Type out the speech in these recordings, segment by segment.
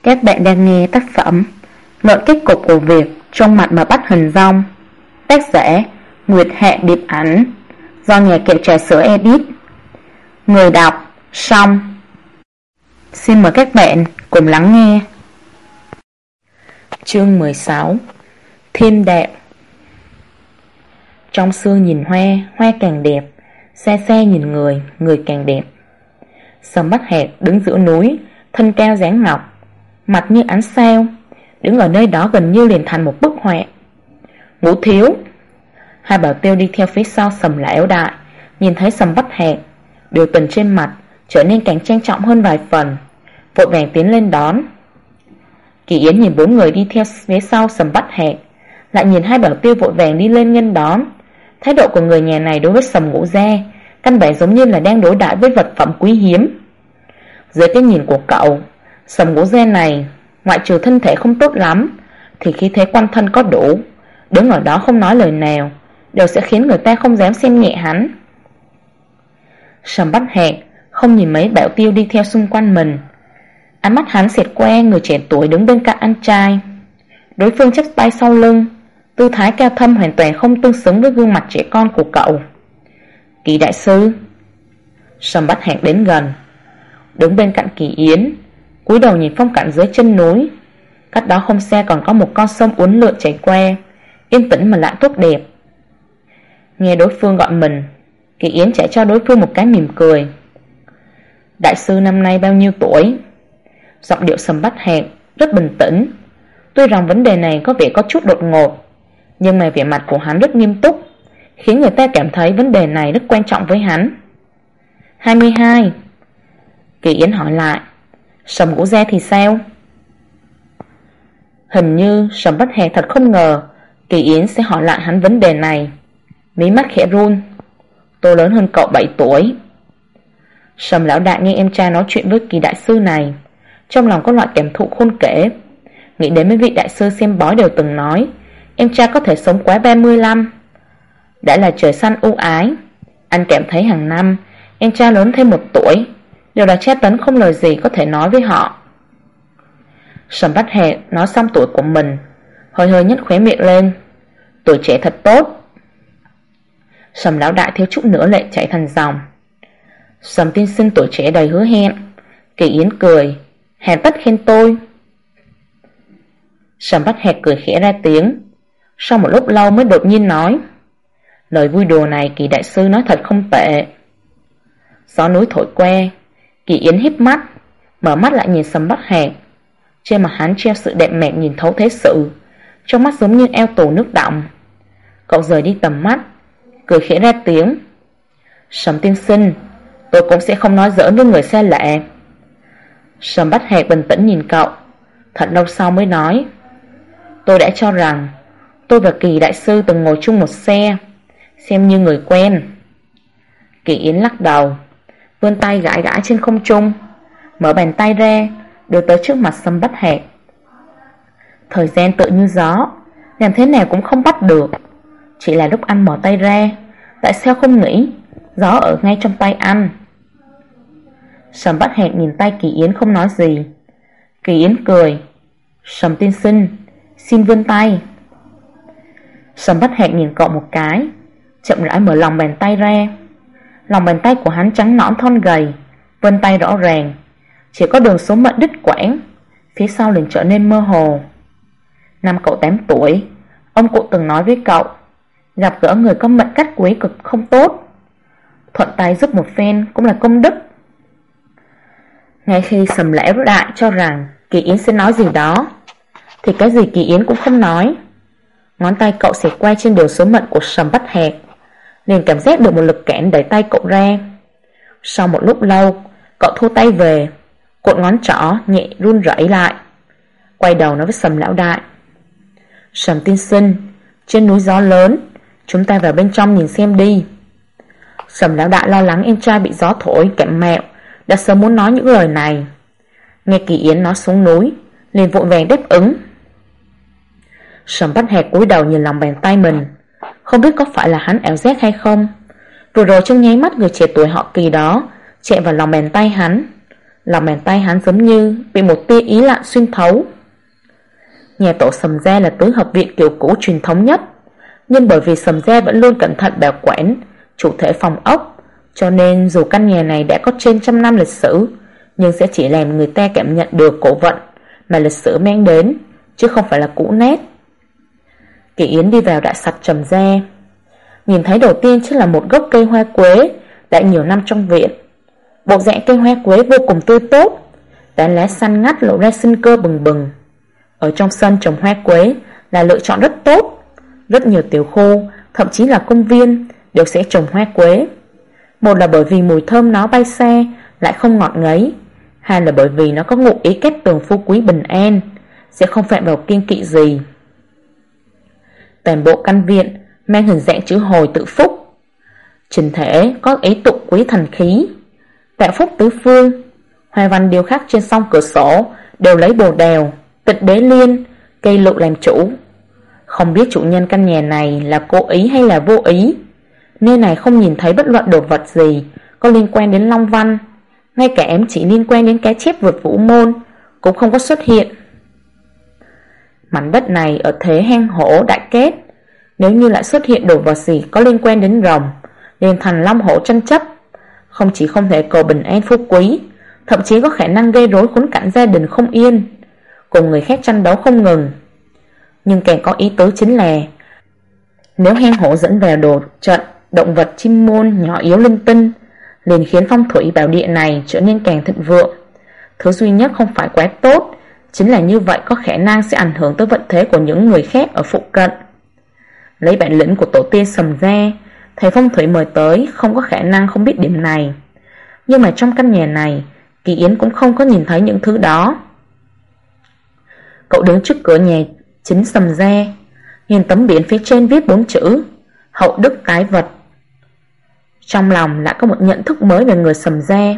Các bạn đang nghe tác phẩm Luận kết cục của việc trong mặt mà bắt hình dong, tác giả Nguyệt Hạ Điệp Ảnh, do nhà kẹo trà sữa edit. Người đọc Song. Xin mời các bạn cùng lắng nghe. Chương 16. Thiên đạo. Trong sương nhìn hoa, hoa càng đẹp; xa xa nhìn người, người càng đẹp. Sầm Bách Hạc đứng giữa núi, thân cao dáng ngọc, mặt như ánh sao, đứng ở nơi đó gần như liền thành một bức họa. Ngũ thiếu. Hai bảo tiêu đi theo phía sau Sầm Lão Đại, nhìn thấy Sầm Bách Hạc, biểu tình trên mặt trở nên càng trang trọng hơn vài phần, vội vàng tiến lên đón. Kỳ Yến nhìn bốn người đi theo phía sau Sầm Bách Hạc, lại nhìn hai bảo tiêu vội vàng đi lên nghênh đón. Thái độ của người nhà này đối với Sầm Ngũ Gia căn bản giống như là đang đối đãi với vật phẩm quý hiếm. Dưới cái nhìn của cậu, Sầm Ngũ Gia này ngoại trừ thân thể không tốt lắm thì khí thế quan thân có đủ, đứng ở đó không nói lời nào đều sẽ khiến người ta không dám xem nhẹ hắn. Sầm Bách Hạc không nhìn mấy bảo tiêu đi theo xung quanh mình, ánh mắt hắn xẹt qua người trẻ tuổi đứng bên cạnh anh trai. Đối phương chắp tay sau lưng, tư thái cao thâm hoàn toàn không tương xứng với gương mặt trẻ con của cậu. Kỳ đại sư. Sầm Bách Hạc đến gần, đứng bên cạnh Kỳ Yến, cúi đầu nhìn phong cảnh dưới chân núi. Cách đó không xa còn có một con sông uốn lượn chảy qua, yên tĩnh mà lại tốt đẹp. Nghe đối phương gọi mình, Kỳ Yến trả cho đối phương một cái mỉm cười. Đại sư năm nay bao nhiêu tuổi? Giọng điệu Sầm Bách Hạc rất bình tĩnh. Tuy rằng vấn đề này có vẻ có chút đột ngột, nhưng mà vẻ mặt của hắn rất nghiêm túc, khiến người ta cảm thấy vấn đề này rất quan trọng với hắn. 22. Kỳ Yến hỏi lại. Sầm Ngũ Gia thì sao? Hình như Sầm Bách Hạc thật không ngờ Kỳ Yến sẽ hỏi lại hắn vấn đề này, mí mắt khẽ run. Tôi lớn hơn cậu 7 tuổi. Sầm Lão Đại nghe em trai nói chuyện với Kỳ đại sư này, trong lòng có loại cảm thụ khôn kể. Nghĩ đến mấy vị đại sư xem bói đều từng nói em trai có thể sống quá 35. Đã là trời xanh ưu ái, anh cảm thấy hàng năm em trai lớn thêm 1 tuổi đều là tra tấn không lời gì có thể nói với họ. Sầm Bách Hạc nói xong tuổi của mình, hơi hơi nhếch khóe miệng lên. Tuổi trẻ thật tốt. Sầm Lão Đại thiếu chút nữa lệ chảy thành dòng. Sầm tiên sinh tuổi trẻ đầy hứa hẹn. Kỳ Yến cười, hàn tất khen tôi. Sầm Bách Hạc cười khẽ ra tiếng, sau một lúc lâu mới đột nhiên nói. Lời vui đùa này Kỳ đại sư nói thật không tệ. Gió núi thổi qua, Kỳ Yến híp mắt, mở mắt lại nhìn Sầm Bách Hạc. Trên mặt hắn treo sự đẹp mẹ nhìn thấu thế sự, trong mắt giống như eo tù nước đọng. Cậu rời đi tầm mắt, cười khẽ ra tiếng. Sầm tiên sinh, tôi cũng sẽ không nói giỡn với người xa lạ. Sầm Bách Hạc bình tĩnh nhìn cậu, thật lâu sau mới nói. Tôi đã cho rằng tôi và Kỳ đại sư từng ngồi chung một xe, xem như người quen. Kỳ Yến lắc đầu, vươn tay gãi gãi trên không trung, mở bàn tay ra đưa tới trước mặt Sầm Bách Hạc. Thời gian tự như gió, làm thế nào cũng không bắt được. Chỉ là lúc anh mở tay ra, tại sao không nghĩ gió ở ngay trong tay anh? Sầm Bách Hạc nhìn tay Kỳ Yến không nói gì. Kỳ Yến cười. Sầm tiên sinh, xin vươn tay. Sầm Bách Hạc nhìn cậu một cái, chậm rãi mở lòng bàn tay ra. Lòng bàn tay của hắn trắng nõn thon gầy, vân tay rõ ràng, chỉ có đường số mệnh đứt quãng, phía sau liền trở nên mơ hồ. Năm cậu 8 tuổi, ông cụ từng nói với cậu, gặp gỡ người có mệnh cách quý cực không tốt, thuận tay giúp một phen cũng là công đức. Ngay khi Sầm Lão Đại cho rằng Kỳ Yến sẽ nói gì đó, thì cái gì Kỳ Yến cũng không nói. Ngón tay cậu xẹt qua trên đường số mệnh của Sầm Bách Hạc, liền cảm giác được một lực cản đẩy tay cậu ra. Sau một lúc lâu, cậu thu tay về, cột ngón trỏ nhẹ run rẩy lại, quay đầu nói với Sầm Lão Đại. Sầm tiên sinh, trên núi gió lớn, chúng ta vào bên trong nhìn xem đi. Sầm Lão Đại lo lắng em trai bị gió thổi cảm mạo, đã sớm muốn nói những lời này. Nghe Kỳ Yến nói xuống núi, liền vội vàng đáp ứng. Sầm Bách Hạc cúi đầu nhìn lòng bàn tay mình, không biết có phải là hắn ảo giác hay không. Vừa rồi trong nháy mắt người trẻ tuổi họ Kỳ đó chạm vào lòng bàn tay hắn, Lòng bàn tay hắn giống như bị một tia ý lạnh xuyên thấu. Nhà tổ Sầm Gia là tứ hợp viện kiểu cũ truyền thống nhất, nhưng bởi vì Sầm Gia vẫn luôn cẩn thận bảo quản chủ thể phòng ốc, cho nên dù căn nhà này đã có trên 100 năm lịch sử, nhưng sẽ chỉ làm người ta cảm nhận được cổ vận mà lịch sử mang đến, chứ không phải là cũ nét. Kỳ Yến đi vào đại sảnh Sầm Gia. Nhìn thấy đầu tiên chính là một gốc cây hoa quế đã nhiều năm trong viện. Bộ dạng cây hoa quế vô cùng tươi tốt, tán lá xanh ngắt lộ ra sinh cơ bừng bừng. Ở trong sân trồng hoa quế là lựa chọn rất tốt. Rất nhiều tiểu khu, thậm chí là công viên đều sẽ trồng hoa quế. Một là bởi vì mùi thơm nó bay xa lại không ngọt ngấy, hai là bởi vì nó có ngụ ý kết tường phú quý bình an, sẽ không phạm vào kiêng kỵ gì. Toàn bộ căn viện mang hình dạng chữ hồi tự phúc, trình thể có ý tụng quý thần khí, tạo phúc tứ phương. Hoa văn điêu khắc trên song cửa sổ đều lấy bồ đào, tịch đế liên, cây lụ làm chủ. Không biết chủ nhân căn nhà này là cố ý hay là vô ý, nơi này không nhìn thấy bất luận đồ vật gì có liên quan đến Long Văn, ngay cả ém chỉ liên quan đến cái chép vượt vũ môn cũng không có xuất hiện. Mảnh đất này ở thế hang hổ đại kết, nếu như lại xuất hiện đồ vật gì có liên quan đến rồng, liền thành long hổ tranh chấp, không chỉ không thể cầu bình an phú quý, thậm chí có khả năng gây rối khốn cảnh gia đình không yên, cùng người khác tranh đấu không ngừng. Nhưng càng có ý tứ chính là nếu hang hổ dẫn vào đồ trận động vật chim môn nhỏ yếu linh tinh, liền khiến phong thủy bảo địa này trở nên càng thịnh vượng. Thứ duy nhất không phải quá tốt chính là như vậy có khả năng sẽ ảnh hưởng tới vận thế của những người khác ở phụ cận. Lấy bản lĩnh của tổ tiên Sầm Gia, thầy phong thủy mời tới không có khả năng không biết điểm này. Nhưng mà trong căn nhà này, Kỳ Yến cũng không có nhìn thấy những thứ đó. Cậu đứng trước cửa nhà chính Sầm Gia, nhìn tấm biển phía trên viết 4 chữ Hậu Đức Tái Vật. Trong lòng lại có một nhận thức mới về người Sầm Gia.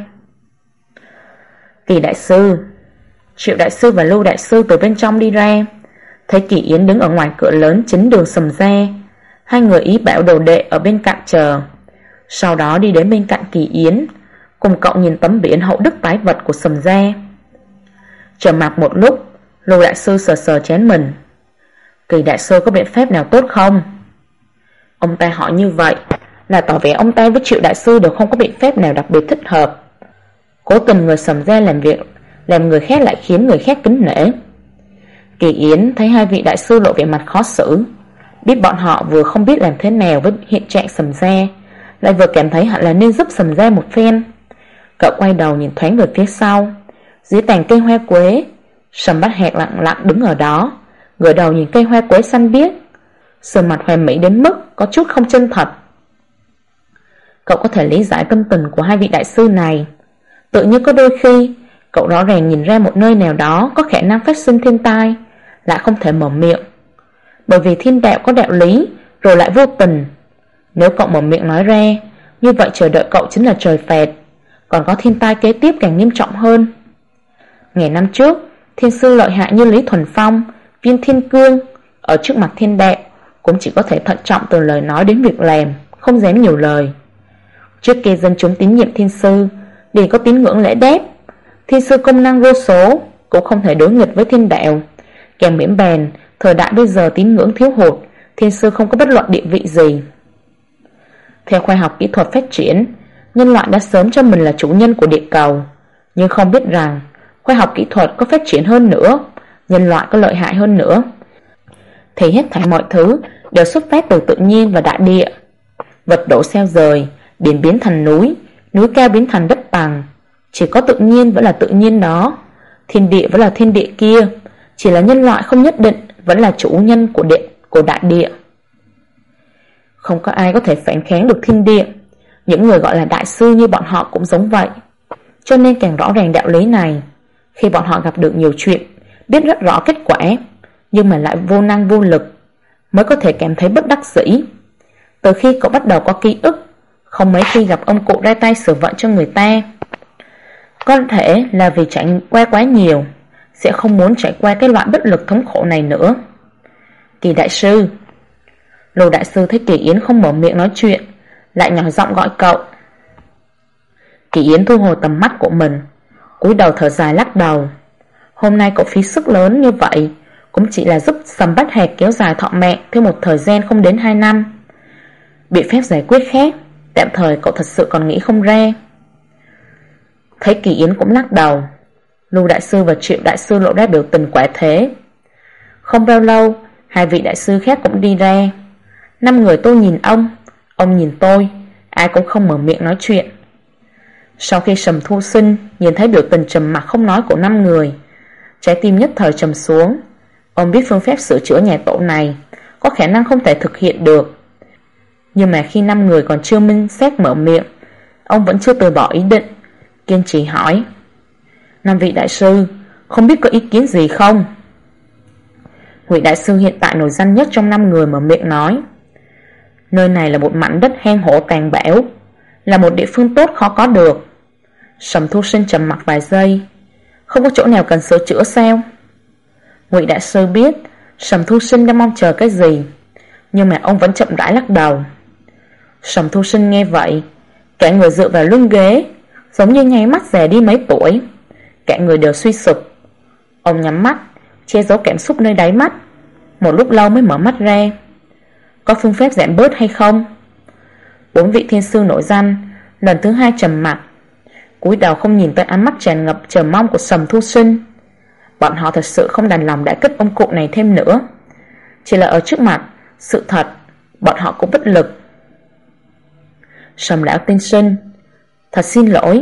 Kỳ đại sư, Triệu đại sư và Lưu đại sư từ bên trong đi ra, thấy Kỳ Yến đứng ở ngoài cửa lớn chính đường Sầm Gia. Hai người ý bảo đồ đệ ở bên cạnh chờ, sau đó đi đến bên cạnh Kỳ Yến, cùng cậu nhìn tấm biển Hậu Đức Tái Vật của Sầm Gia. Trầm mặc một lúc, Lưu đại sư sờ sờ chén mình. Kỳ đại sư có biện pháp nào tốt không? Ông ta hỏi như vậy là tỏ vẻ ông ta với Triệu đại sư đều không có biện pháp nào đặc biệt thích hợp. Cố tình người Sầm Gia làm việc làm người khác lại khiến người khác kính nể. Kỳ Yến thấy hai vị đại sư lộ vẻ mặt khó xử, biết bọn họ vừa không biết làm thế nào với hiện trạng Sầm Gia, lại vừa cảm thấy hẳn là nên giúp Sầm Gia một phen. Cậu quay đầu nhìn thoáng về phía sau, dưới tàn cây hoa quế, Sầm Bát Hạc lặng lặng đứng ở đó, ngửa đầu nhìn cây hoa quế xanh biếc, sườn mặt hoàn mỹ đến mức có chút không chân thật. Cậu có thể lý giải tâm tình của hai vị đại sư này. Tự như có đôi khi cậu rõ ràng nhìn ra một nơi nào đó có khả năng phát sinh thiên tai, lại không thể mở miệng, bởi vì thiên đạo có đạo lý rồi lại vô tình. Nếu cậu mở miệng nói ra, như vậy chờ đợi cậu chính là trời phạt, còn có thiên tai kế tiếp càng nghiêm trọng hơn. Ngày năm trước, thiên sư lợi hại như Lý Thuần Phong, Viên Thiên Cương, ở trước mặt thiên đạo cũng chỉ có thể thận trọng từ lời nói đến việc làm, không dám nhiều lời. Trước kia dân chúng tín nhiệm thiên sư để có tín ngưỡng lễ đáp, thiên sư công năng vô số cũng không thể đối nghịch với thiên đạo. Càng miễn bàn thời đại bây giờ tín ngưỡng thiếu hụt, thiên sư không có bất luận địa vị gì. Theo khoa học kỹ thuật phát triển, nhân loại đã sớm cho mình là chủ nhân của địa cầu, nhưng không biết rằng khoa học kỹ thuật có phát triển hơn nữa, nhân loại có lợi hại hơn nữa, thì hết thảy mọi thứ đều xuất phát từ tự nhiên và đại địa. Vật đổ xeo rời, biển biến thành núi, núi cao biến thành đất bằng. Chỉ có tự nhiên vẫn là tự nhiên đó, thiên địa vẫn là thiên địa kia, chỉ là nhân loại không nhất định vẫn là chủ nhân của đại địa. Không có ai có thể phản kháng được thiên địa. Những người gọi là đại sư như bọn họ cũng giống vậy, cho nên càng rõ ràng đạo lý này. Khi bọn họ gặp được nhiều chuyện, biết rất rõ kết quả, nhưng mà lại vô năng vô lực, mới có thể cảm thấy bất đắc dĩ. Từ khi cậu bắt đầu có ký ức, không mấy khi gặp ông cụ ra tay sửa vận cho người ta. Có thể là vì trải qua quá nhiều, sẽ không muốn trải qua cái loại bất lực thống khổ này nữa. Kỳ đại sư. Lô đại sư thấy Kỳ Yến không mở miệng nói chuyện, lại nhỏ giọng gọi cậu. Kỳ Yến thu hồi tầm mắt của mình, Cúi đầu thở dài lắc đầu. Hôm nay cậu phí sức lớn như vậy cũng chỉ là giúp Sầm Bách Hạc kéo dài thọ mệnh thêm một thời gian không đến 2 năm. Biện pháp giải quyết khác tạm thời cậu thật sự còn nghĩ không ra. Thấy Kỳ Yến cũng lắc đầu, Lưu đại sư và Triệu đại sư lộ ra biểu tình quả thế. Không bao lâu, hai vị đại sư khác cũng đi ra. 5 người tôi nhìn ông nhìn tôi, ai cũng không mở miệng nói chuyện. Sau khi Sầm Thu Sinh nhìn thấy biểu tình trầm mặc không nói của 5 người, trái tim nhất thời trầm xuống. Ông biết phương pháp sửa chữa nhà tổ này có khả năng không thể thực hiện được, nhưng mà khi 5 người còn chưa minh xác mở miệng, ông vẫn chưa từ bỏ ý định, kiên trì hỏi: 5 vị đại sư, không biết có ý kiến gì không? Ngụy đại sư hiện tại nổi danh nhất trong 5 người mở miệng nói: nơi này là một mảnh đất hang hổ tàn bão, là một địa phương tốt khó có được. Sầm Thu Sinh trầm mặc vài giây: không có chỗ nào cần sửa chữa sao? Ngụy đại sư biết Sầm Thu Sinh đang mong chờ cái gì, nhưng mà ông vẫn chậm rãi lắc đầu. Sầm Thu Sinh nghe vậy, cả người dựa vào lưng ghế, giống như nháy mắt già đi mấy tuổi, cả người đều suy sụp. Ông nhắm mắt, che giấu cảm xúc nơi đáy mắt, một lúc lâu mới mở mắt ra. Có phương pháp giảm bớt hay không? 4 vị thiên sư nổi danh lần thứ 2 trầm mặc, cúi đầu không nhìn tới ánh mắt tràn ngập chờ mong của Sầm Thu Sinh. Bọn họ thật sự không đành lòng đã kích ông cụ này thêm nữa, chỉ là ở trước mặt sự thật, bọn họ cũng bất lực. Sầm lão tiên sinh, thật xin lỗi.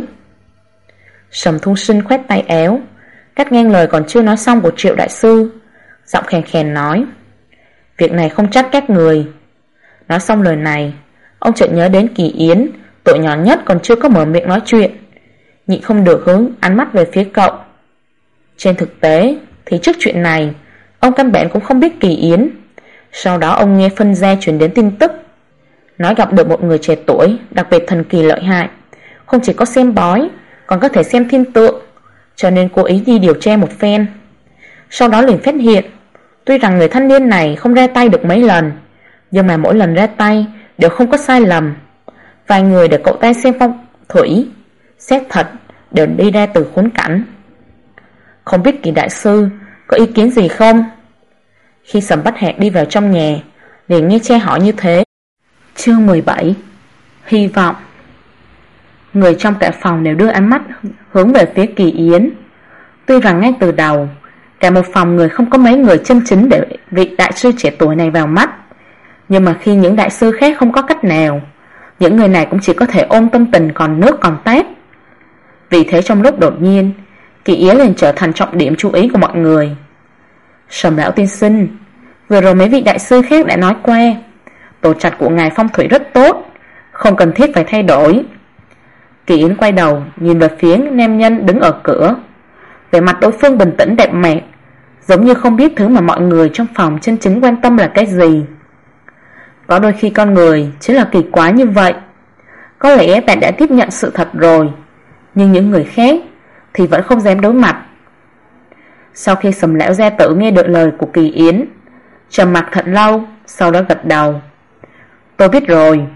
Sầm Thu Sinh khoét tay áo, cắt ngang lời còn chưa nói xong của Triệu đại sư, giọng khèn khèn nói: việc này không trách các người. Nói xong lời này, ông chợt nhớ đến Kỳ Yến, tội nhỏ nhất còn chưa có mở miệng nói chuyện, nhịn không được hướng ánh mắt về phía cậu. Trên thực tế thì trước chuyện này, ông căn bản cũng không biết Kỳ Yến. Sau đó ông nghe phân gia truyền đến tin tức, nói gặp được một người trẻ tuổi đặc biệt thần kỳ lợi hại, không chỉ có xem bói, còn có thể xem thiên tượng, cho nên cố ý đi điều tra một phen. Sau đó liền phát hiện, tuy rằng người thanh niên này không ra tay được mấy lần, nhưng mà mỗi lần ra tay đều không có sai lầm. Vài người để cậu ta xem phong thủy, xét thật đều đi ra từ khốn cảnh. Không biết Kỳ đại sư có ý kiến gì không? Khi Sầm Bách Hạc đi vào trong nhà, liền nghe cha hỏi như thế. Chương 17: hy vọng. Người trong cả phòng đều đưa ánh mắt hướng về phía Kỳ Yến. Tuy rằng ngay từ đầu, cả một phòng người không có mấy người chân chính để vị đại sư trẻ tuổi này vào mắt, nhưng mà khi những đại sư khác không có cách nào, những người này cũng chỉ có thể ôm tâm tình còn nước còn tát. Vì thế trong lúc đột nhiên, Kỳ Yến liền trở thành trọng điểm chú ý của mọi người. Sầm lão tiên sinh, vừa rồi mấy vị đại sư khác đã nói qua, tổ trạch của ngài phong thủy rất tốt, không cần thiết phải thay đổi. Kỳ Yến quay đầu nhìn về phía nam nhân đứng ở cửa, vẻ mặt đối phương bình tĩnh đẹp mạc, giống như không biết thứ mà mọi người trong phòng chân chính quan tâm là cái gì. Có đôi khi con người chính là kỳ quái như vậy. Có lẽ bạn đã tiếp nhận sự thật rồi, nhưng những người khác thì vẫn không dám đối mặt. Sau khi Sầm lão gia tử nghe được lời của Kỳ Yến, trầm mặc thật lâu, sau đó gật đầu. Tôi biết rồi.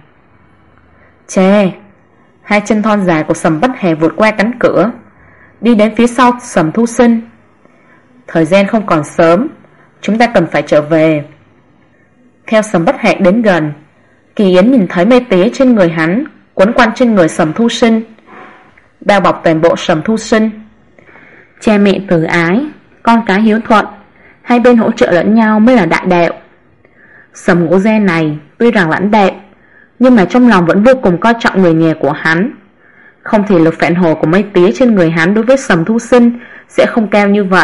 Cha. Hai chân thon dài của Sầm Bách Hạc vượt qua cánh cửa, đi đến phía sau Sầm Thu Sinh. Thời gian không còn sớm, chúng ta cần phải trở về. Theo Sầm Bách Hạc đến gần, Kỳ Yến nhìn thấy mây tía trên người hắn quấn quanh trên người Sầm Thu Sinh, bao bọc toàn bộ Sầm Thu Sinh. Cha mẹ từ ái, con cái hiếu thuận, hai bên hỗ trợ lẫn nhau mới là đại đạo. Sầm Ngũ Gia này tuy rằng lãnh đạm, nhưng mà trong lòng vẫn vô cùng coi trọng người nhà của hắn. Không thì lực phản hồi của mây tía trên người hắn đối với Sầm Thu Sinh sẽ không cao như vậy.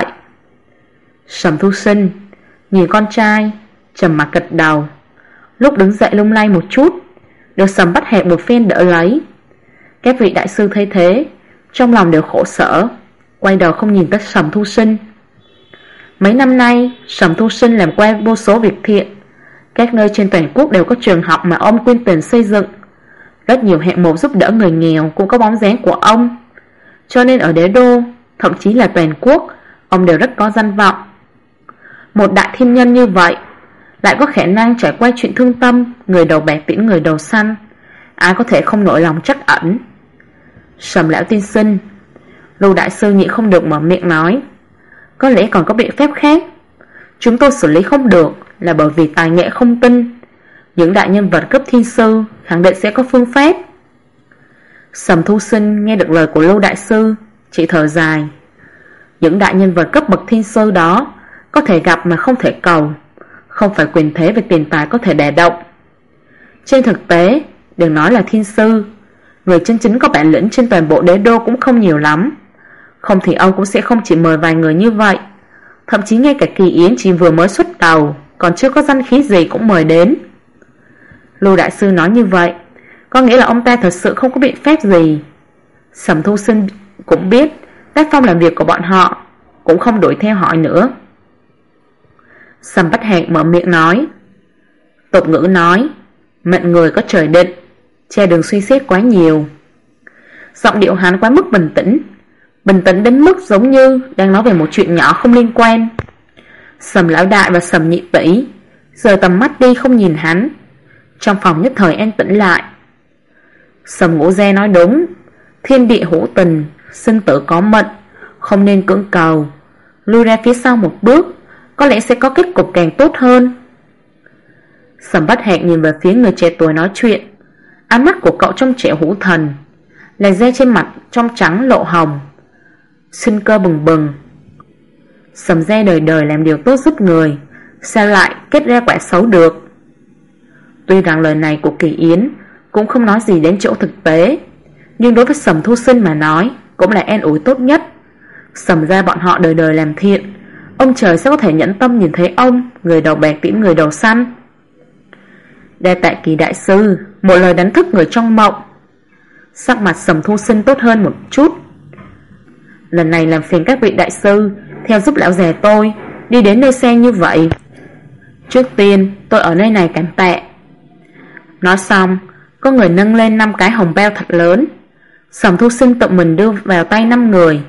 Sầm Thu Sinh nhìn con trai, trầm mặc gật đầu, lúc đứng dậy lung lay một chút, được Sầm Bách Hạc một phen đỡ lấy. Các vị đại sư thấy thế, trong lòng đều khổ sở, quay đầu không nhìn tới Sầm Thu Sinh. Mấy năm nay, Sầm Thu Sinh làm qua vô số việc thiện, các nơi trên toàn quốc đều có trường học mà ông quyên tiền xây dựng, rất nhiều hạng mục giúp đỡ người nghèo cũng có bóng dáng của ông. Cho nên ở đế đô, thậm chí là toàn quốc, ông đều rất có danh vọng. Một đại thiên nhân như vậy lại có khả năng trải qua chuyện thương tâm, người đầu bạc tiễn người đầu xanh, ai có thể không nổi lòng trắc ẩn. Sầm lão tiên sinh, Lưu đại sư nhịn không được mở miệng nói, có lẽ còn có biện pháp khác. Chúng tôi xử lý không được là bởi vì tài nghệ không tinh. Những đại nhân vật cấp thiên sư khẳng định sẽ có phương pháp. Sầm Thu Sinh nghe được lời của Lưu đại sư, chỉ thở dài. Những đại nhân vật cấp bậc thiên sư đó có thể gặp mà không thể cầu, không phải quyền thế về tiền tài có thể đè động. Trên thực tế, đừng nói là thiên sư, người chân chính có bản lĩnh trên toàn bộ đế đô cũng không nhiều lắm. Không thì ông cũng sẽ không chỉ mời vài người như vậy. Thậm chí ngay cả Kỳ Yến chỉ vừa mới xuất đầu, còn chưa có danh khí gì cũng mời đến. Lưu đại sư nói như vậy có nghĩa là ông ta thật sự không có biện pháp gì. Sầm Thu Sinh cũng biết tác phong làm việc của bọn họ, cũng không đuổi theo hỏi nữa. Sầm Bách Hạc mở miệng nói, tục ngữ nói mệnh người có trời định, cha đừng suy xét quá nhiều. Giọng điệu hắn quá mức bình tĩnh đến mức giống như đang nói về một chuyện nhỏ không liên quan. Sầm lão đại và Sầm nhị tỷ rời tầm mắt đi không nhìn hắn. Trong phòng nhất thời an tĩnh lại. Sầm Ngũ Gia nói đúng, thiên địa hữu tình, sinh tử có mệnh, không nên cưỡng cầu. Lui ra phía sau một bước, có lẽ sẽ có kết cục càng tốt hơn. Sầm Bách Hạc nhìn về phía người trẻ tuổi nói chuyện. Ánh mắt của cậu trong trẻo hữu thần, làn da trên mặt trong trắng lộ hồng, sinh cơ bừng bừng. Sầm gia đời đời làm điều tốt giúp người, sao lại kết ra quả xấu được? Tuy rằng lời này của Kỳ Yến cũng không nói gì đến chỗ thực tế, nhưng đối với Sầm Thu Sinh mà nói cũng là an ủi tốt nhất. Sầm gia bọn họ đời đời làm thiện, ông trời sẽ có thể nhẫn tâm nhìn thấy ông, người đầu bạc tiễn người đầu xanh. Đa tạ Kỳ đại sư, một lời đánh thức người trong mộng. Sắc mặt Sầm Thu Sinh tốt hơn một chút. Lần này làm phiền các vị đại sư theo giúp lão già tôi đi đến nơi xa như vậy. Trước tiên tôi ở nơi này cảm tạ. Nói xong, có người nâng lên 5 cái hồng bao thật lớn. Sầm Thu Sinh tự mình đưa vào tay 5 người,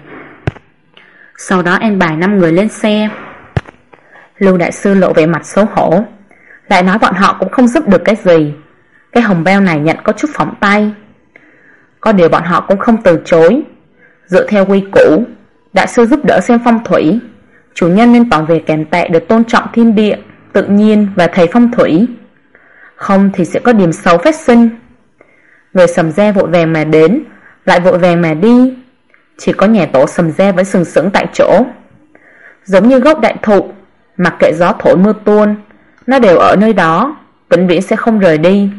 sau đó an bài 5 người lên xe. Lưu đại sư lộ vẻ mặt xấu hổ, lại nói bọn họ cũng không giúp được cái gì. Cái hồng bao này nhận có chút phỏng tay. Có điều bọn họ cũng không từ chối. Dựa theo quy củ, đại sư giúp đỡ xem phong thủy, chủ nhân nên tỏ vẻ cảm tạ được tôn trọng thiên địa, tự nhiên và thầy phong thủy. Không thì sẽ có điểm xấu phát sinh. Người Sầm gia vội vàng mà đến, lại vội vàng mà đi. Chỉ có nhà tổ Sầm gia vẫn sừng sững tại chỗ, giống như gốc đại thụ, mặc kệ gió thổi mưa tuôn, nó đều ở nơi đó, vĩnh viễn sẽ không rời đi.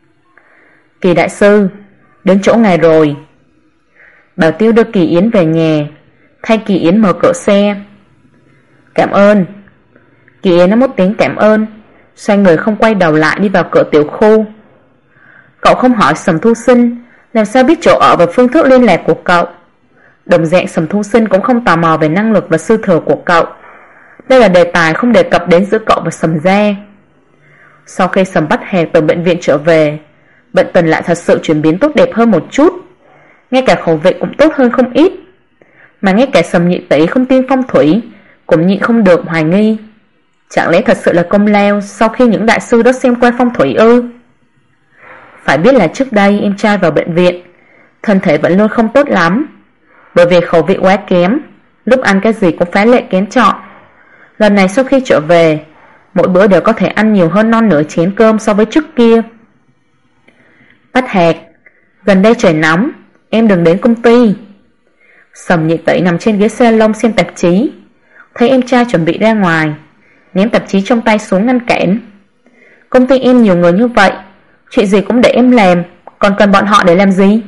Kỳ đại sư, đến chỗ ngài rồi. Bảo Tiêu đưa Kỳ Yến về nhà, thay Kỳ Yến mở cửa xe. Cảm ơn. Kỳ Yến nói một tiếng cảm ơn, xoay người không quay đầu lại đi vào cửa tiểu khu. Cậu không hỏi Sầm Thu Sinh làm sao biết chỗ ở và phương thức liên lạc của cậu. Đồng dạng Sầm Thu Sinh cũng không tò mò về năng lực và sư thừa của cậu. Đây là đề tài không đề cập đến giữa cậu và Sầm gia. Sau khi Sầm Bách Hạc từ bệnh viện trở về, bệnh tình lại thật sự chuyển biến tốt đẹp hơn một chút. Ngay cả khẩu vị cũng tốt hơn không ít. Mà ngay cả Sầm nhị tỷ không tin phong thủy cũng nhịn không được hoài nghi, chẳng lẽ thật sự là công lao sau khi những đại sư đó xem qua phong thủy ư? Phải biết là trước đây em trai vào bệnh viện, thân thể vẫn luôn không tốt lắm, bởi vì khẩu vị quá kém, lúc ăn cái gì cũng phá lệ kén chọn. Lần này sau khi trở về, mỗi bữa đều có thể ăn nhiều hơn non nửa chén cơm so với trước kia. Bách Hạc, gần đây trời nóng, em đừng đến công ty. Sầm nhị tỷ nằm trên ghế salon xem tạp chí, thấy em trai chuẩn bị ra ngoài, ném tạp chí trong tay xuống ngăn cản. Công ty em nhiều người như vậy, chuyện gì cũng để em làm, còn cần bọn họ để làm gì?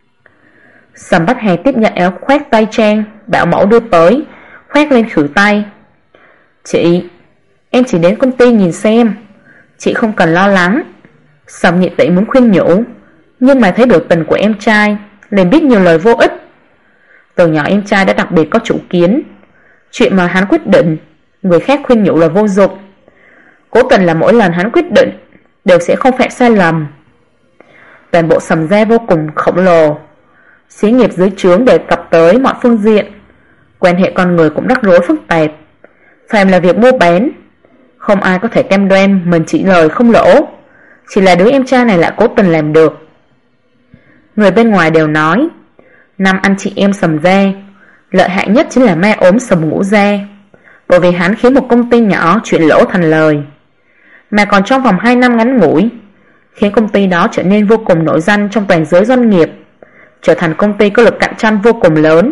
Sầm Bách Hạc tiếp nhận áo khoác tây trang bảo mẫu đưa tới, khoác lên khuỷu tay. Chị, em chỉ đến công ty nhìn xem, chị không cần lo lắng. Sầm nhị tỷ muốn khuyên nhủ, nhưng mà thấy biểu tình của em trai liền biết nhiều lời vô ích. Từ nhỏ em trai đã đặc biệt có chủ kiến, chuyện mà hắn quyết định, người khác khuyên nhủ là vô dụng. Cố tình là mỗi lần hắn quyết định đều sẽ không phạm sai lầm. Toàn bộ Sầm gia vô cùng khổng lồ, xí nghiệp dưới trướng đề cập tới mọi phương diện, quan hệ con người cũng rắc rối phức tạp. Phàm là việc mua bán, không ai có thể cam đoan mình chỉ lời không lỗ. Chỉ là đứa em trai này lại cố tình làm được. Người bên ngoài đều nói, năm anh chị em Sầm gia Lợi hại nhất chính là ma ốm Sầm Ngũ Gia, bởi vì hắn khiến một công ty nhỏ chuyển lỗ thành lời, mà còn trong vòng 2 năm ngắn ngủi khiến công ty đó trở nên vô cùng nổi danh trong toàn giới doanh nghiệp, trở thành công ty có lực cạnh tranh vô cùng lớn.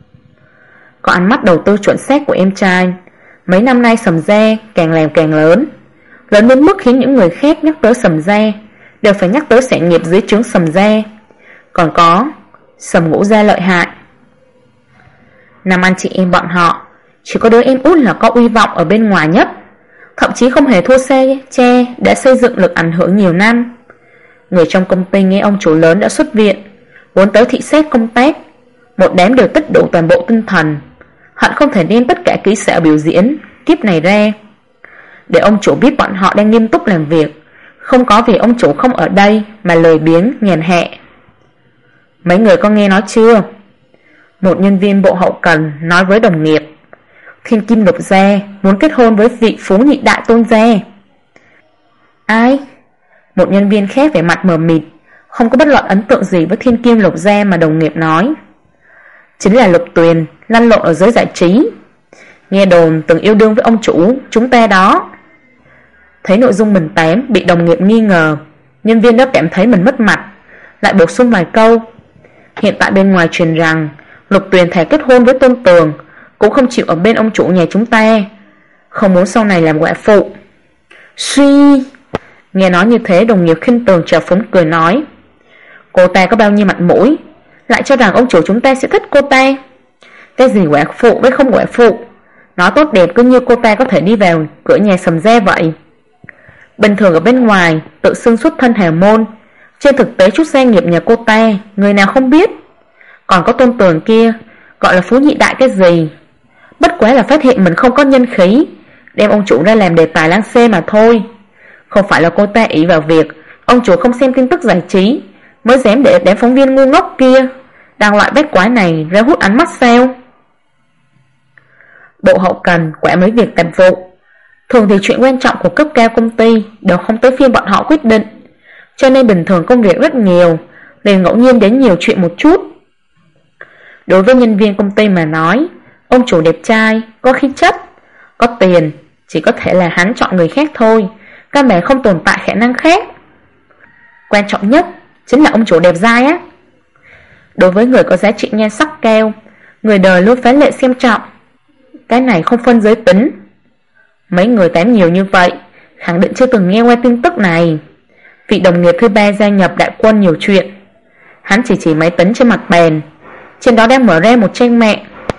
Có ánh mắt đầu tư chuẩn xác của em trai, mấy năm nay Sầm Gia càng làm càng lớn, lớn đến mức khiến những người khác nhắc tới Sầm Gia đều phải nhắc tới sản nghiệp dưới trướng Sầm Gia. Còn có Sầm Ngũ Gia lợi hại. Năm anh chị em bọn họ, chỉ có đứa em út là có uy vọng ở bên ngoài nhất, thậm chí không hề thua xe che đã xây dựng lực ảnh hưởng nhiều năm. Người trong công ty nghe ông chủ lớn đã xuất viện, muốn tới thị xét công tác, một đám đều tích đủ toàn bộ tinh thần, hận không thể đem tất cả kỹ xảo biểu diễn kiếp này ra, để ông chủ biết bọn họ đang nghiêm túc làm việc, không có vì ông chủ không ở đây mà lười biếng nhàn hạ. Mấy người có nghe nói chưa? Một nhân viên bộ hậu cần nói với đồng nghiệp, Thiên Kim Lục Gia muốn kết hôn với vị phú nhị đại Tôn gia. Ai? Một nhân viên khác vẻ mặt mờ mịt, không có bất luận ấn tượng gì với Thiên Kim Lục Gia mà đồng nghiệp nói. Chính là Lục Tuyền, lăn lộn ở giới giải trí, nghe đồn từng yêu đương với ông chủ chúng ta đó. Thấy nội dung mình tán bị đồng nghiệp nghi ngờ, nhân viên đó cảm thấy mình mất mặt, lại bổ sung vài câu. Hiện tại bên ngoài truyền rằng Lục Tuyền thề kết hôn với Tôn Tường, cũng không chịu ở bên ông chủ nhà chúng ta, không muốn sau này làm quả phụ. Suy. Nghe nói như thế, đồng nghiệp khinh thường trào phúng cười nói, cô ta có bao nhiêu mặt mũi lại cho rằng ông chủ chúng ta sẽ thích cô ta? Cái gì quả phụ với không quả phụ, nói tốt đẹp cứ như cô ta có thể đi vào cửa nhà Sầm Gia vậy. Bình thường ở bên ngoài tự xưng xuất thân hào môn, trên thực tế chút gia nghiệp nhà cô ta người nào không biết. Còn có Tôn Tường kia, gọi là phú nhị đại cái gì, bất quá là phát hiện mình không có nhân khí, đem ông chủ ra làm đề tài lăng xê mà thôi. Không phải là cô ta ỷ vào việc ông chủ không xem tin tức giải trí mới dám để đám phóng viên ngu ngốc kia đăng loại bét quái này ra hút ánh mắt sao? Bộ hậu cần quả mấy việc tạp vụ, thường thì chuyện quan trọng của cấp cao công ty đều không tới phiên bọn họ quyết định, cho nên bình thường công việc rất nhiều, liền ngẫu nhiên đến nhiều chuyện một chút. Đối với nhân viên công ty mà nói, ông chủ đẹp trai, có khí chất, có tiền, chỉ có thể là hắn chọn người khác thôi, căn bản không tồn tại khả năng khác. Quan trọng nhất chính là ông chủ đẹp dai á. Đối với người có giá trị nhan sắc cao, người đời luôn phá lệ xem trọng, cái này không phân giới tính. Mấy người tán nhiều như vậy, khẳng định chưa từng nghe qua tin tức này. Vị đồng nghiệp thứ ba gia nhập đại quân nhiều chuyện. Hắn chỉ máy tính trên mặt bàn, trên đó đang mở ra một trang mạng.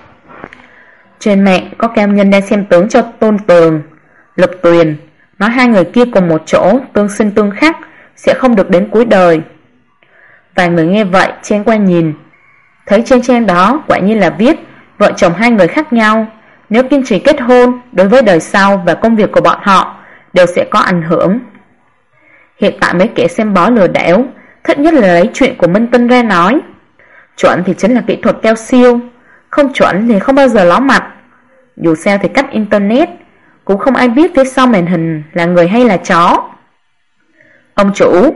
Trên mạng có cao nhân đang xem tướng cho Tôn Tường, Lục Tuyền, nói hai người kia cùng một chỗ tương sinh tương khắc, sẽ không được đến cuối đời. Vài người nghe vậy chen qua nhìn, thấy trên trang đó quả nhiên là viết vợ chồng hai người khác nhau, nếu kiên trì kết hôn, đối với đời sau và công việc của bọn họ đều sẽ có ảnh hưởng. Hiện tại mấy kẻ xem bói lừa đảo thích nhất là lấy chuyện của Minh Tinh ra nói. Chuẩn thì chính là kỹ thuật cao siêu, không chuẩn thì không bao giờ ló mặt. Dù sao thì cách internet cũng không ai biết phía sau màn hình là người hay là chó. Ông chủ.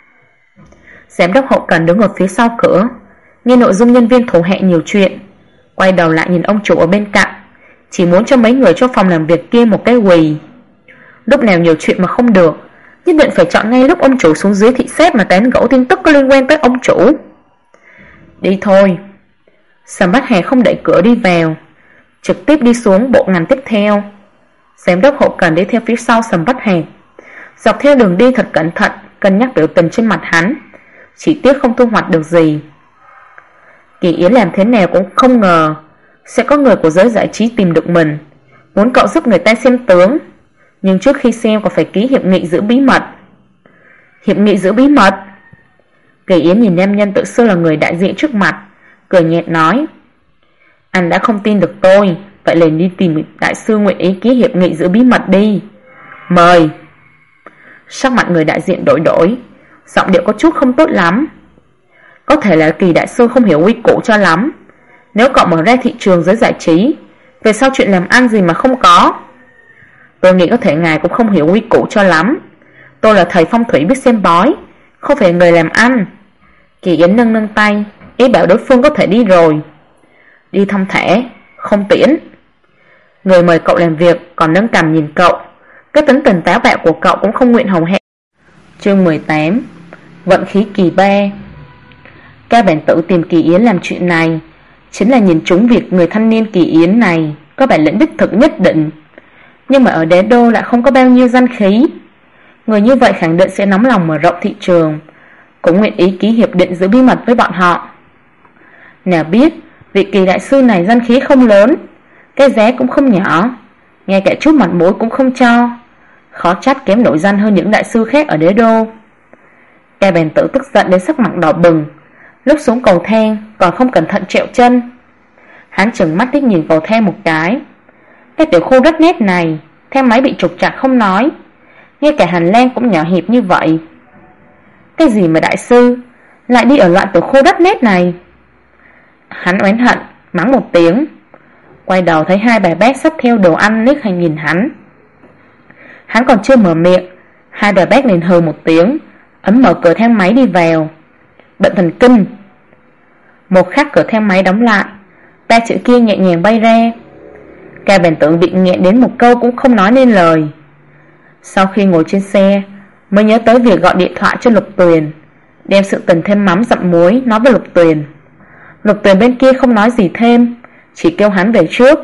Giám đốc hậu cần đứng ở phía sau cửa, nghe nội dung nhân viên thủ hạ nhiều chuyện, quay đầu lại nhìn ông chủ ở bên cạnh, chỉ muốn cho mấy người trong phòng làm việc kia một cái quỳ. Lúc nào nhiều chuyện mà không được, nhất định phải chọn ngay lúc ông chủ xuống dưới thị sát mà tán gẫu tin tức có liên quan tới ông chủ. Đi thôi. Sầm Bách Hà không đẩy cửa đi vào, trực tiếp đi xuống bộ ngành tiếp theo. Giám đốc hậu cần đi theo phía sau Sầm Bách Hà, dọc theo đường đi thật cẩn thận, cân nhắc biểu tình trên mặt hắn, chỉ tiếc không thu hoạch được gì. Kỳ Yến làm thế nào cũng không ngờ sẽ có người của giới giải trí tìm được mình, muốn cậu giúp người ta xem tướng, nhưng trước khi xem còn phải ký hiệp nghị giữ bí mật. Hiệp nghị giữ bí mật? Kỳ Yến nhìn nam nhân tự xưng là người đại diện trước mặt, cười nhạt nói, anh đã không tin được tôi, vậy liền đi tìm đại sư nguyện ý ký hiệp nghị giữ bí mật đi. Mời. Sắc mặt người đại diện đổi, giọng điệu có chút không tốt lắm. Có thể là Kỳ đại sư không hiểu quy củ cho lắm. Nếu cậu mở ra thị trường giới giải trí, về sau chuyện làm ăn gì mà không có. Tôi nghĩ có thể ngài cũng không hiểu quy củ cho lắm. Tôi là thầy phong thủy biết xem bói, không phải người làm ăn. Kỳ Yến nâng tay, ý bảo đối phương có thể đi rồi. Đi thong thả, không tiễn. Người mời cậu làm việc còn nâng cằm nhìn cậu. Cái tính tình táo bạo của cậu cũng không nguyện hầu hạ. Chương 18. Vận khí kỳ ba. Cao Bản Tử tìm Kỳ Yến làm chuyện này chính là nhìn trúng việc người thanh niên Kỳ Yến này có bản lĩnh đích thực nhất định, nhưng mà ở Đế Đô lại không có bao nhiêu danh khí. Người như vậy khẳng định sẽ nóng lòng mở rộng thị trường, cũng nguyện ý ký hiệp định giữ bí mật với bọn họ. Nào biết vị Kỳ đại sư này danh khí không lớn, cái giá cũng không nhỏ, ngay cả chút mặt mũi cũng không cho, khó trách kém nổi danh hơn những đại sư khác ở Đế Đô. Cao Bản Tử tức giận đến sắc mặt đỏ bừng, lúc xuống cầu thang còn không cẩn thận trẹo chân. Hắn trừng mắt liếc nhìn cầu thang một cái. Cái tiểu khu đất nét này, thang máy bị trục trặc không nói, ngay cả hành lang cũng nhỏ hẹp như vậy. Cái gì mà đại sư lại đi ở loại tiểu khu đất nét này? Hắn oán hận mắng một tiếng, quay đầu thấy hai bà bác xách theo đồ ăn liếc hành nhìn hắn. Hắn còn chưa mở miệng, hai bà bác liền hừ một tiếng, ấn mở cửa thang máy đi vào. Bệnh thần kinh. Một khắc cửa thang máy đóng lại, ba chữ kia nhẹ nhàng bay ra. Cao Bản Tử bị nghẹn đến một câu cũng không nói nên lời. Sau khi ngồi trên xe mới nhớ tới việc gọi điện thoại cho Lục Tuyền, đem sự tình thêm mắm dặm muối nói với Lục Tuyền. Lục Tuyền bên kia không nói gì thêm, chỉ kêu hắn về trước.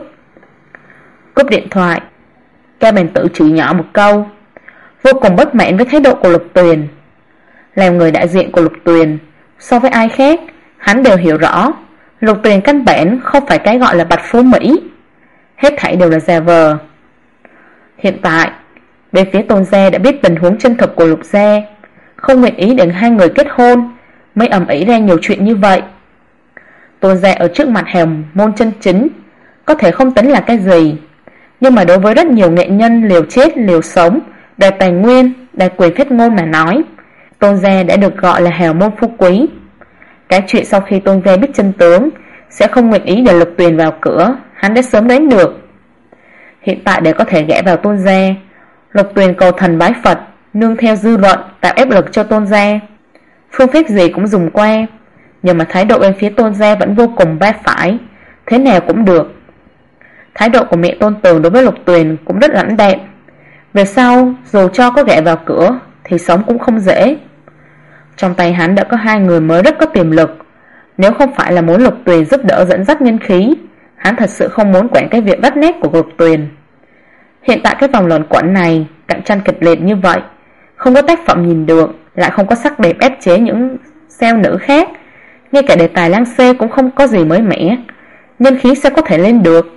Cúp điện thoại, Cao Bản Tử chửi nhỏ một câu, vô cùng bất mãn với thái độ của Lục Tuyền. Làm người đại diện của Lục Tuyền, so với ai khác hắn đều hiểu rõ Lục Tuyền căn bản không phải cái gọi là Bạch Phú Mỹ, hết thảy đều là giả vờ. Hiện tại bên phía Tôn gia đã biết tình huống chân thực của Lục gia, không nguyện ý để hai người kết hôn, mới ầm ĩ ra nhiều chuyện như vậy. Tôn gia ở trước mặt hồng môn chân chính có thể không tính là cái gì, nhưng mà đối với rất nhiều nghệ nhân liều chết liều sống đoạt tài nguyên, đoạt quyền phát ngôn mà nói, Tôn gia đã được gọi là hào môn phú quý. Cái chuyện sau khi Tôn gia biết chân tướng sẽ không nguyện ý để Lục Tuyền vào cửa, hắn đã sớm đoán được. Hiện tại để có thể gã vào Tôn gia, Lục Tuyền cầu thần bái Phật, nương theo dư luận tạo ép lực cho Tôn gia. Phương pháp gì cũng dùng qua, nhưng mà thái độ bên phía Tôn gia vẫn vô cùng ba phải, thế nào cũng được. Thái độ của mẹ Tôn Từ đối với Lục Tuyền cũng rất lãnh đạm. Về sau dù cho có gã vào cửa thì sống cũng không dễ. Trong tay hắn đã có hai người mới rất có tiềm lực, nếu không phải là muốn Lục Tuyền giúp đỡ dẫn dắt nhân khí, hắn thật sự không muốn quản cái việc đất nét của Lục Tuyền. Hiện tại cái vòng luẩn quẩn này cạnh tranh kịch liệt như vậy, không có tác phẩm nhìn được, lại không có sắc đẹp ép chế những sao nữ khác, ngay cả đề tài lang xê cũng không có gì mới mẻ, nhân khí sẽ có thể lên được.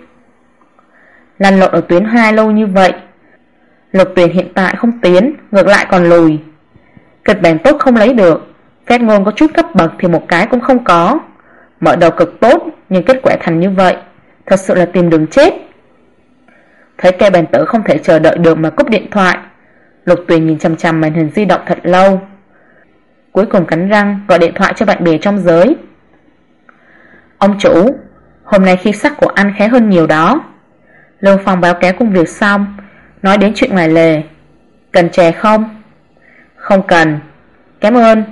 Lăn lộn ở tuyến 2 lâu như vậy, Lục Tuyền hiện tại không tiến, ngược lại còn lùi. Kịch bản tốt không lấy được, phát ngôn có chút cấp bậc thì một cái cũng không có. Mở đầu cực tốt, nhưng kết quả thành như vậy, thật sự là tìm đường chết. Thấy Cao Bản Tử không thể chờ đợi được mà cúp điện thoại, Lục Tuyền nhìn chằm chằm màn hình di động thật lâu, cuối cùng cắn răng gọi điện thoại cho bạn bè trong giới. Ông chủ, hôm nay khí sắc của anh khá hơn nhiều đó. Lưu Phong báo cáo công việc xong, nói đến chuyện ngoài lề. Cần chè không? Không cần, cảm ơn.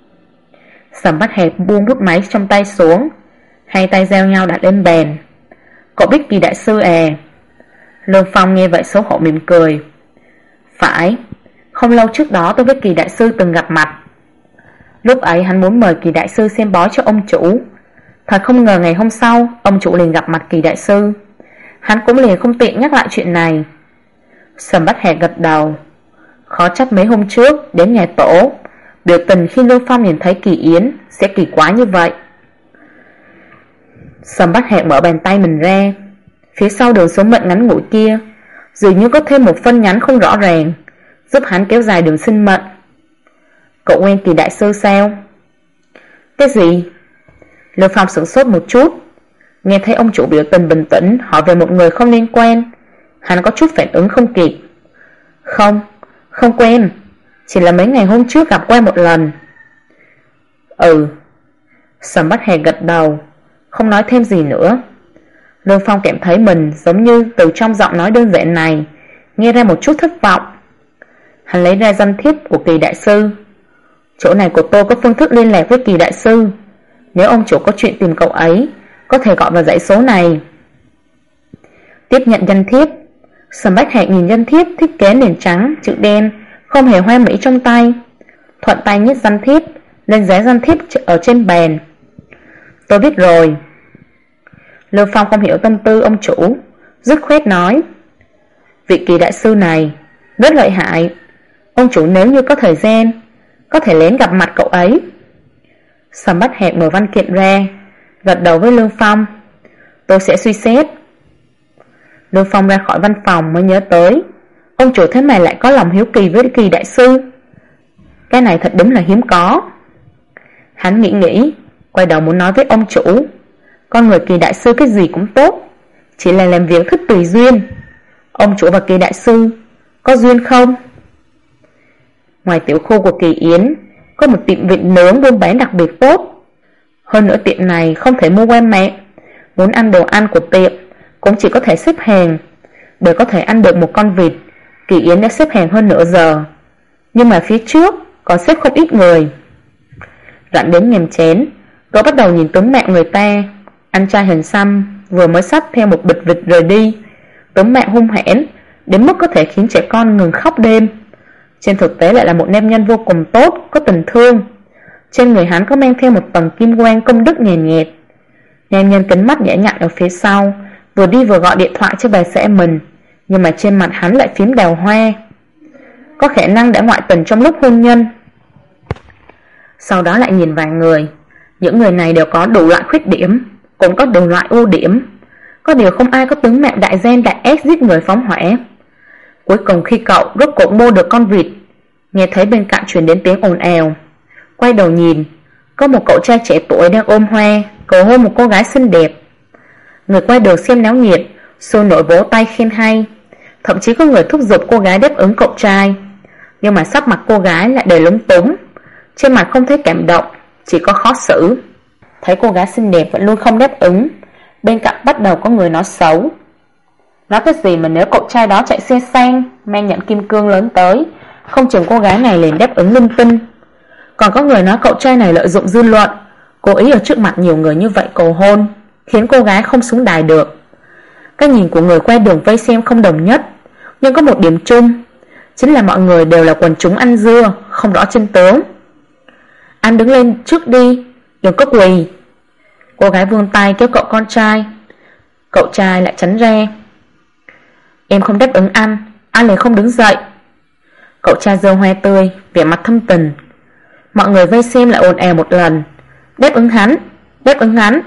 Sầm Bắt Hẹp buông bút máy trong tay xuống, hai tay giao nhau đặt lên bàn. Cậu biết Kỳ đại sư à? Lưu Phong nghe vậy xấu hổ mỉm cười. Phải, không lâu trước đó tôi với Kỳ đại sư từng gặp mặt. Lúc ấy hắn muốn mời Kỳ đại sư xem bói cho ông chủ. Thật không ngờ ngày hôm sau ông chủ liền gặp mặt Kỳ đại sư. Hắn cũng liền không tiện nhắc lại chuyện này. Sầm Bắt Hẹp gật đầu. Khó trách mấy hôm trước đến nhà tổ, biểu tình khi Lưu Phong nhìn thấy Kỳ Yến sẽ kỳ quái như vậy. Sầm Bắt Hẹp mở bàn tay mình ra, phía sau đường số mệnh ngắn ngủi kia dường như có thêm một phân nhắn không rõ ràng, giúp hắn kéo dài đường sinh mệnh. Cậu quen Kỳ đại sư sao? Cái gì? Lưu Phong sửng sốt một chút, nghe thấy ông chủ biểu tình bình tĩnh hỏi về một người không liên quan, hắn có chút phản ứng không kịp. Không quen, chỉ là mấy ngày hôm trước gặp qua một lần. Sầm Bắt Hẹp gật đầu, không nói thêm gì nữa. Lưu Phong cảm thấy mình giống như từ trong giọng nói đơn giản này nghe ra một chút thất vọng. Hắn lấy ra danh thiếp của Kỳ đại sư. Chỗ này của tôi có phương thức liên lạc với Kỳ đại sư, nếu ông chủ có chuyện tìm cậu ấy có thể gọi vào dãy số này. Tiếp nhận danh thiếp. Sầm Bách Hạc nhìn danh thiếp thiết kế nền trắng, chữ đen, không hề hoa mỹ trong tay, thuận tay nhét danh thiếp lên giá danh thiếp ở trên bàn. Tôi biết rồi. Lưu Phong không hiểu tâm tư ông chủ, dứt khoát nói: vị Kỳ đại sư này rất lợi hại, ông chủ nếu như có thời gian có thể lén gặp mặt cậu ấy. Sầm Bách Hạc mở văn kiện ra, gật đầu với Lưu Phong: tôi sẽ suy xét. Lưu Phong ra khỏi văn phòng mới nhớ tới, ông chủ thế mà lại có lòng hiếu kỳ với Kỳ đại sư. Cái này thật đúng là hiếm có. Hắn nghĩ, quay đầu muốn nói với ông chủ, con người Kỳ đại sư cái gì cũng tốt, chỉ là làm việc thích tùy duyên. Ông chủ và Kỳ đại sư có duyên không? Ngoài tiểu khu của Kỳ Yến có một tiệm vịt nướng buôn bán đặc biệt tốt. Hơn nữa tiệm này không thể mua qua mạng, muốn ăn đồ ăn của tiệm cũng chỉ có thể xếp hàng. Để có thể ăn được một con vịt, Kỳ Yến đã xếp hàng hơn nửa giờ, nhưng mà phía trước còn xếp không ít người. Rảnh đến nhèm chén, tôi bắt đầu nhìn tướng mạo người ta. Anh trai hình xăm vừa mới xách theo một bịch vịt rời đi, tướng mạo hung hãn đến mức có thể khiến trẻ con ngừng khóc đêm. Trên thực tế lại là một nam nhân vô cùng tốt, có tình thương. Trên người hắn có mang theo một tầng kim quang công đức nhàn nhạt. Nam nhân kính mắt nhã nhặn ở phía sau, vừa đi vừa gọi điện thoại cho bà xã mình, nhưng mà trên mặt hắn lại phím đào hoa. Có khả năng đã ngoại tình trong lúc hôn nhân. Sau đó lại nhìn vài người, những người này đều có đủ loại khuyết điểm, cũng có đủ loại ưu điểm. Có điều không ai có tướng mạo đại gian đại ác giết người phóng hỏa. Cuối cùng khi cậu rốt cuộc mua được con vịt, nghe thấy bên cạnh truyền đến tiếng ồn ào. Quay đầu nhìn, có một cậu trai trẻ tuổi đang ôm hoa cầu hôn một cô gái xinh đẹp. Người quay đường xem náo nhiệt sôi nổi vỗ tay khen hay, thậm chí có người thúc giục cô gái đáp ứng cậu trai. Nhưng mà sắc mặt cô gái lại đầy lúng túng, trên mặt không thấy cảm động, chỉ có khó xử. Thấy cô gái xinh đẹp vẫn luôn không đáp ứng, bên cạnh bắt đầu có người nói xấu. Nói cái gì mà nếu cậu trai đó chạy xe sang mang nhẫn kim cương lớn tới, không chừng cô gái này liền đáp ứng linh tinh. Còn có người nói cậu trai này lợi dụng dư luận, cố ý ở trước mặt nhiều người như vậy cầu hôn, khiến cô gái không xuống đài được. Cái nhìn của người quay đường vây xem không đồng nhất, nhưng có một điểm chung, chính là mọi người đều là quần chúng ăn dưa, không rõ chân tướng. Anh đứng lên trước đi, đừng có quỳ. Cô gái vươn tay kéo cậu con trai. Cậu trai lại tránh ra. Em không đáp ứng anh liền không đứng dậy. Cậu trai giơ hoa tươi, vẻ mặt thâm tình. Mọi người vây xem lại ồn ào một lần. Đáp ứng hắn, đáp ứng hắn.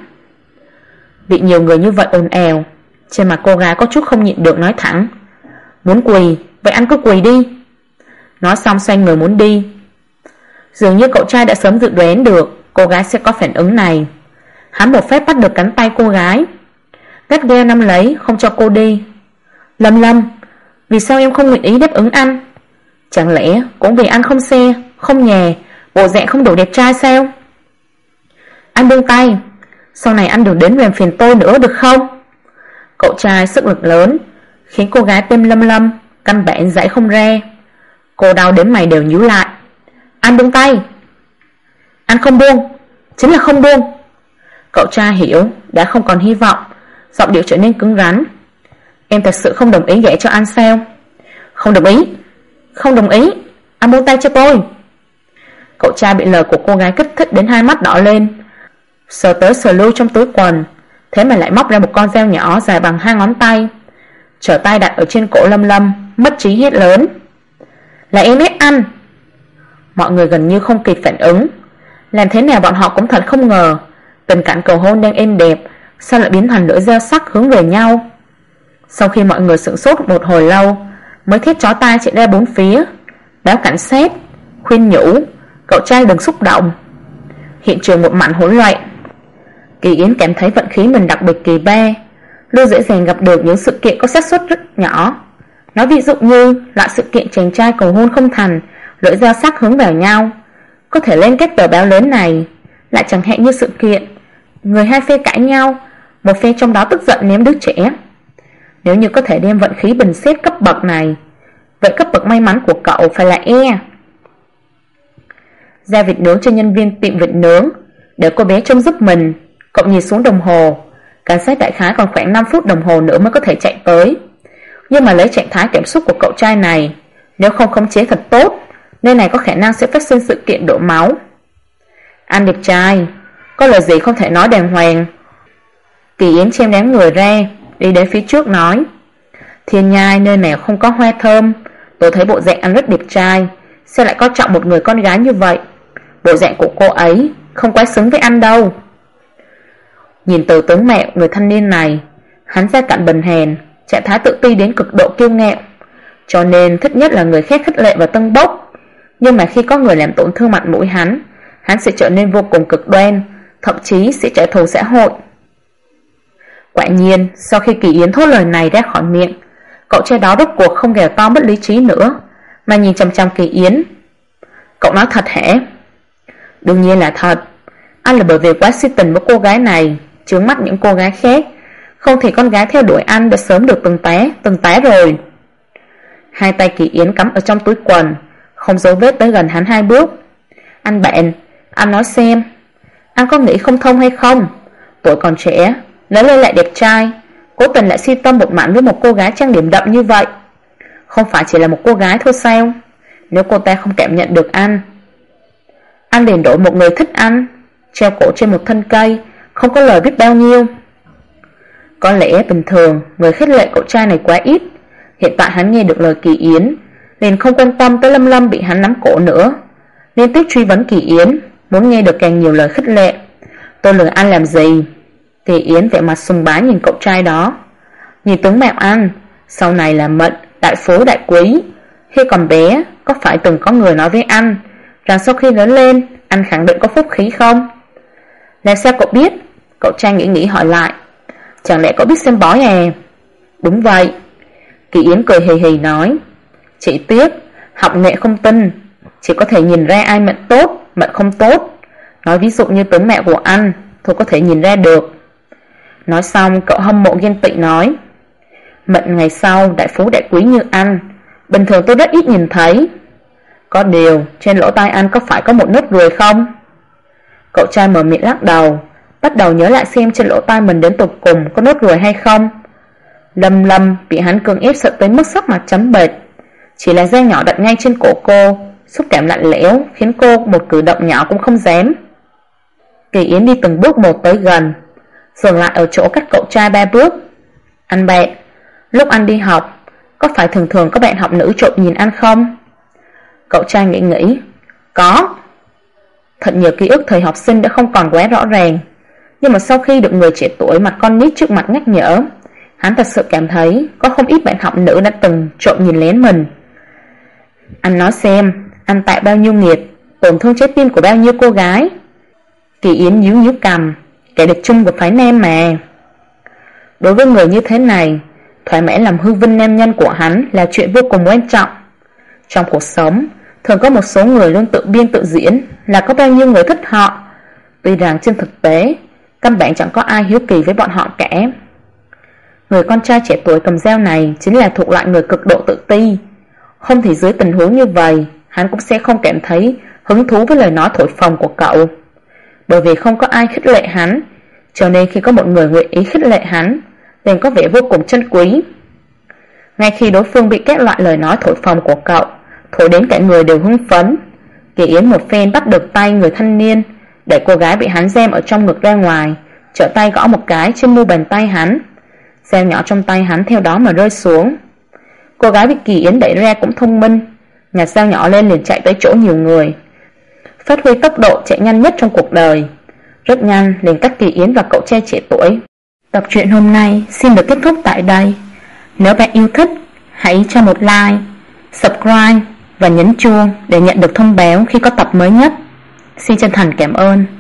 Bị nhiều người như vậy ồn ào, trên mặt cô gái có chút không nhịn được nói thẳng: muốn quỳ, vậy anh cứ quỳ đi. Nói xong xoay người muốn đi. Dường như cậu trai đã sớm dự đoán được cô gái sẽ có phản ứng này. Hắn một phép bắt được cánh tay cô gái, gắt gao nắm lấy không cho cô đi. Lâm Lâm, vì sao em không nguyện ý đáp ứng anh? Chẳng lẽ cũng vì anh không xe, không nhà, bộ dạng không đủ đẹp trai sao? Anh buông tay, sau này anh đừng đến làm phiền tôi nữa được không? Cậu trai sức lực lớn, khiến cô gái tên Lâm Lâm căn bản giãy không ra. Cô đau đến mày đều nhíu lại. Anh buông tay. Anh không buông, chính là không buông. Cậu trai hiểu đã không còn hy vọng, giọng điệu trở nên cứng rắn. Em thật sự không đồng ý gả cho anh sao? Không đồng ý, không đồng ý. Anh buông tay cho tôi. Cậu trai bị lời của cô gái kích thích đến hai mắt đỏ lên, sờ tới sờ lui trong túi quần, thế mà lại móc ra một con dao nhỏ dài bằng 2 ngón tay, trở tay đặt ở trên cổ Lâm Lâm, mất trí hét lớn: là em ép anh. Mọi người gần như không kịp phản ứng. Làm thế nào bọn họ cũng thật không ngờ, tình cảnh cầu hôn đang êm đẹp sao lại biến thành lưỡi dao sắc hướng về nhau. Sau khi mọi người sửng sốt một hồi lâu, mới thét chói tai chạy ra bốn phía, báo cảnh sát, khuyên nhủ cậu trai đừng xúc động. Hiện trường một mảnh hỗn loạn. Kỳ Yến cảm thấy vận khí mình đặc biệt kỳ ba, luôn dễ dàng gặp được những sự kiện có xác suất rất nhỏ. Nói ví dụ như loại sự kiện chàng trai cầu hôn không thành, lưỡi dao sắc hướng vào nhau, có thể lên các tờ báo lớn này. Lại chẳng hạn như sự kiện người hai phe cãi nhau, một phe trong đó tức giận ném đứa trẻ. Nếu như có thể đem vận khí bình xét cấp bậc này, vậy cấp bậc may mắn của cậu phải là E. Giao vịt nướng cho nhân viên tiệm vịt nướng, để cô bé trông giúp mình. Cậu nhìn xuống đồng hồ, Cảnh sát đại khái còn khoảng 5 phút đồng hồ nữa mới có thể chạy tới. Nhưng mà lấy trạng thái cảm xúc của cậu trai này, nếu không khống chế thật tốt, nơi này có khả năng sẽ phát sinh sự kiện đổ máu. Anh đẹp trai, có lời gì không thể nói đàng hoàng. Kỳ Yến chen đám người ra, đi đến phía trước nói: Thiên Nhai nơi này không có hoa thơm, tôi thấy bộ dạng anh rất đẹp trai, sao lại coi trọng một người con gái như vậy? Bộ dạng của cô ấy không quá xứng với anh đâu. Nhìn từ tướng mạo người thanh niên này, hắn ra cạnh bần hèn, trạng thái tự ti đến cực độ kiêu ngạo, cho nên thích nhất là người khác khích lệ và tâng bốc. Nhưng mà khi có người làm tổn thương mặt mũi hắn sẽ trở nên vô cùng cực đoan, thậm chí sẽ trả thù xã hội. Quả nhiên, sau khi Kỳ Yến thốt lời này ra khỏi miệng, cậu trai đó rốt cuộc không gào to mất lý trí nữa, mà nhìn chằm chằm Kỳ Yến. Cậu nói thật hả? Đương nhiên là thật. Anh là bởi vì quá si tình với cô gái này, chướng mắt những cô gái khác, không thì con gái theo đuổi anh đã sớm được từng tá rồi. Hai tay Kỳ Yến cắm ở trong túi quần, không dấu vết tới gần hắn 2 bước. Anh bạn, anh nói xem, anh có nghĩ không thông hay không? Tuổi còn trẻ, lớn lên lại đẹp trai, cố tình lại si tâm một mảnh với một cô gái trang điểm đậm như vậy. Không phải chỉ là một cô gái thôi sao? Nếu cô ta không cảm nhận được anh liền đổi một người thích anh, treo cổ trên một thân cây, không có lời biết bao nhiêu. Có lẽ bình thường người khích lệ cậu trai này quá ít, hiện tại hắn nghe được lời Kỳ Yến liền không quan tâm tới Lâm Lâm bị hắn nắm cổ nữa, liên tiếp truy vấn Kỳ Yến, muốn nghe được càng nhiều lời khích lệ. Tôi lừa anh làm gì? Kỳ Yến vẻ mặt sùng bái nhìn cậu trai đó. Nhìn tướng mạo anh, sau này là mệnh đại phú đại quý. Khi còn bé, có phải từng có người nói với anh rằng sau khi lớn lên, anh khẳng định có phúc khí không? Làm sao cậu biết? Cậu trai nghĩ hỏi lại. Chẳng lẽ cậu biết xem bói à? Đúng vậy. Kỳ Yến cười hì hì nói. Chỉ tiếc, học nghệ không tinh, chỉ có thể nhìn ra ai mệnh tốt, mệnh không tốt. Nói ví dụ như tướng mạo của anh, tôi có thể nhìn ra được. Nói xong cậu hâm mộ ghen tị nói. Mệnh ngày sau đại phú đại quý như anh, bình thường tôi rất ít nhìn thấy. Có điều, trên lỗ tai anh có phải có một nốt ruồi không? Cậu trai mở miệng lắc đầu, bắt đầu nhớ lại xem trên lỗ tai mình đến tột cùng có nốt ruồi hay không. Lâm bị hắn cưỡng ép sợ tới mức sắc mặt trắng bệch. Chỉ là dây nhỏ đặt ngay trên cổ cô, xúc cảm lạnh lẽo khiến cô một cử động nhỏ cũng không dám. Kỳ Yến đi từng bước một tới gần, dừng lại ở chỗ cách cậu trai 3 bước. Anh bạn, lúc anh đi học, có phải thường thường có bạn học nữ trộm nhìn anh không? Cậu trai nghĩ. Có. Thật nhiều ký ức thời học sinh đã không còn quá rõ ràng, nhưng mà sau khi được người trẻ tuổi mặt con nít trước mặt nhắc nhở, hắn thật sự cảm thấy có không ít bạn học nữ đã từng trộm nhìn lén mình. Anh nói xem, anh tạo bao nhiêu nghiệt, tổn thương trái tim của bao nhiêu cô gái. Kỳ Yến nhíu cằm, kẻ địch chung của phái nam mà. Đối với người như thế này, thoải mái làm hư vinh nam nhân của hắn là chuyện vô cùng quan trọng. Trong cuộc sống, thường có một số người luôn tự biên tự diễn là có bao nhiêu người thích họ, tuy rằng trên thực tế căn bản chẳng có ai hiếu kỳ với bọn họ cả. Người con trai trẻ tuổi cầm dao này chính là thuộc loại người cực độ tự ti. Không thì dưới tình huống như vậy, hắn cũng sẽ không cảm thấy hứng thú với lời nói thổi phồng của cậu. Bởi vì không có ai khích lệ hắn, cho nên khi có một người nguyện ý khích lệ hắn, liền có vẻ vô cùng trân quý. Ngay khi đối phương bị các loại lời nói thổi phồng của cậu thổi đến cả người đều hưng phấn, Kỳ Yến một phen bắt được tay người thanh niên, để cô gái bị hắn giam ở trong ngực ra ngoài, trở tay gõ một cái trên mu bàn tay hắn. Dao nhỏ trong tay hắn theo đó mà rơi xuống. Cô gái bị Kỳ Yến đẩy ra cũng thông minh, nhặt dao nhỏ lên liền chạy tới chỗ nhiều người, phát huy tốc độ chạy nhanh nhất trong cuộc đời. Rất nhanh liền cắt Kỳ Yến và cậu trai trẻ tuổi. Tập truyện hôm nay xin được kết thúc tại đây. Nếu bạn yêu thích, hãy cho một like, subscribe và nhấn chuông để nhận được thông báo khi có tập mới nhất. Xin chân thành cảm ơn.